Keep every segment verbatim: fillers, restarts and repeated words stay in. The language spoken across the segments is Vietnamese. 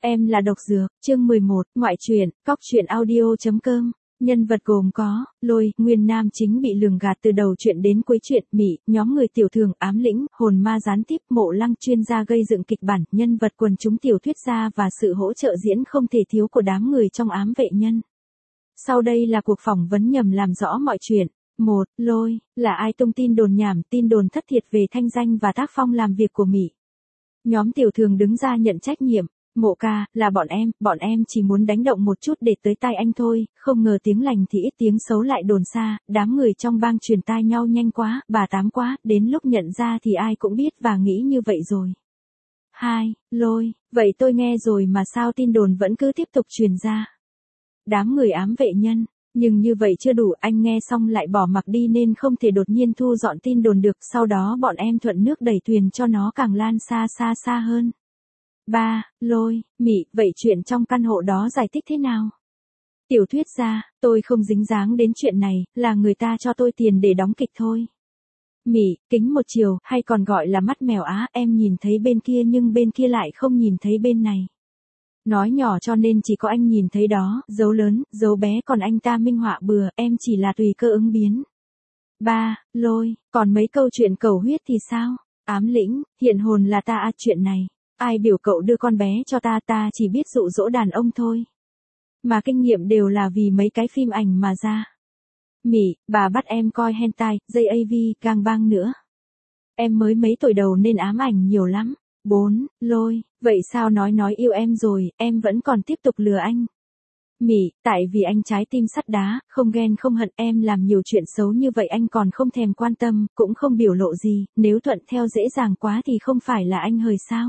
Em là độc dược, chương mười một, ngoại truyện, cóc truyện audio.com. Nhân vật gồm có, Lôi, nguyên nam chính bị lường gạt từ đầu chuyện đến cuối chuyện, Mị, nhóm người tiểu thường ám lĩnh, hồn ma gián tiếp, Mộ Lăng chuyên gia gây dựng kịch bản, nhân vật quần chúng tiểu thuyết gia và sự hỗ trợ diễn không thể thiếu của đám người trong ám vệ nhân. Sau đây là cuộc phỏng vấn nhằm làm rõ mọi chuyện. một. Lôi, là ai tung tin đồn nhảm, tin đồn thất thiệt về thanh danh và tác phong làm việc của Mị. Nhóm tiểu thường đứng ra nhận trách nhiệm. Mộ ca, là bọn em, bọn em chỉ muốn đánh động một chút để tới tai anh thôi, không ngờ tiếng lành thì ít tiếng xấu lại đồn xa, đám người trong bang truyền tai nhau nhanh quá, bà tám quá, đến lúc nhận ra thì ai cũng biết và nghĩ như vậy rồi. hai. Lôi, vậy tôi nghe rồi mà sao tin đồn vẫn cứ tiếp tục truyền ra. Đám người ám vệ nhân, nhưng như vậy chưa đủ, anh nghe xong lại bỏ mặc đi nên không thể đột nhiên thu dọn tin đồn được, sau đó bọn em thuận nước đẩy thuyền cho nó càng lan xa xa xa hơn. ba. Lôi, Mị, vậy chuyện trong căn hộ đó giải thích thế nào? Tiểu thuyết gia, tôi không dính dáng đến chuyện này, là người ta cho tôi tiền để đóng kịch thôi. Mị, kính một chiều, hay còn gọi là mắt mèo á, em nhìn thấy bên kia nhưng bên kia lại không nhìn thấy bên này. Nói nhỏ cho nên chỉ có anh nhìn thấy đó, dấu lớn, dấu bé còn anh ta minh họa bừa, em chỉ là tùy cơ ứng biến. ba. Lôi, còn mấy câu chuyện cầu huyết thì sao? Ám lĩnh, hiện hồn là ta à, chuyện này. Ai biểu cậu đưa con bé cho ta, ta chỉ biết dụ dỗ đàn ông thôi. Mà kinh nghiệm đều là vì mấy cái phim ảnh mà ra. Mị, bà bắt em coi hentai, dây a vê, gangbang nữa. Em mới mấy tuổi đầu nên ám ảnh nhiều lắm. bốn. Lôi, vậy sao nói nói yêu em rồi, em vẫn còn tiếp tục lừa anh. Mị, tại vì anh trái tim sắt đá, không ghen không hận, em làm nhiều chuyện xấu như vậy anh còn không thèm quan tâm, cũng không biểu lộ gì, nếu thuận theo dễ dàng quá thì không phải là anh hời sao.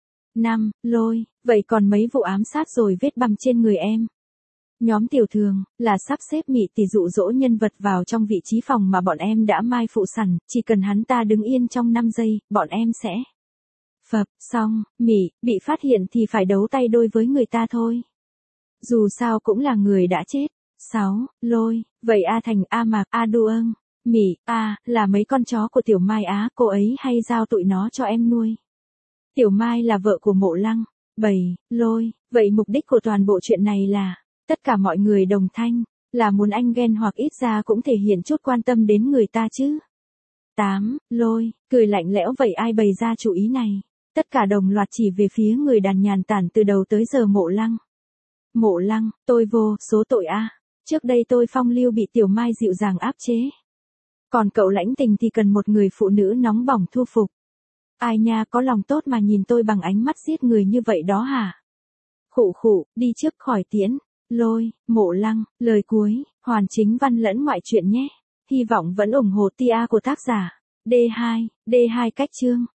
năm. Lôi, vậy còn mấy vụ ám sát rồi vết bầm trên người em. Nhóm tiểu thường, là sắp xếp Mị tỷ dụ dỗ nhân vật vào trong vị trí phòng mà bọn em đã mai phụ sẵn, chỉ cần hắn ta đứng yên trong năm giây, bọn em sẽ phập, xong, Mị, bị phát hiện thì phải đấu tay đôi với người ta thôi. Dù sao cũng là người đã chết. sáu. Lôi, vậy A Thành, A Mạc, A Đu âng, Mị, A, là mấy con chó của Tiểu Mai á, cô ấy hay giao tụi nó cho em nuôi. Tiểu Mai là vợ của Mộ Lăng. bảy. Lôi, vậy mục đích của toàn bộ chuyện này là, tất cả mọi người đồng thanh, là muốn anh ghen hoặc ít ra cũng thể hiện chút quan tâm đến người ta chứ. tám. Lôi, cười lạnh lẽo vậy ai bày ra chủ ý này? Tất cả đồng loạt chỉ về phía người đàn nhàn tản từ đầu tới giờ Mộ Lăng. Mộ Lăng, tôi vô số tội a. Trước đây tôi phong lưu bị Tiểu Mai dịu dàng áp chế. Còn cậu lãnh tình thì cần một người phụ nữ nóng bỏng thu phục. Ai nha, có lòng tốt mà nhìn tôi bằng ánh mắt giết người như vậy đó hả? Khụ khụ, đi trước khỏi tiễn. Lôi, Mộ Lăng, lời cuối, hoàn chính văn lẫn ngoại truyện nhé. Hy vọng vẫn ủng hộ tia của tác giả. D hai, D hai cách chương.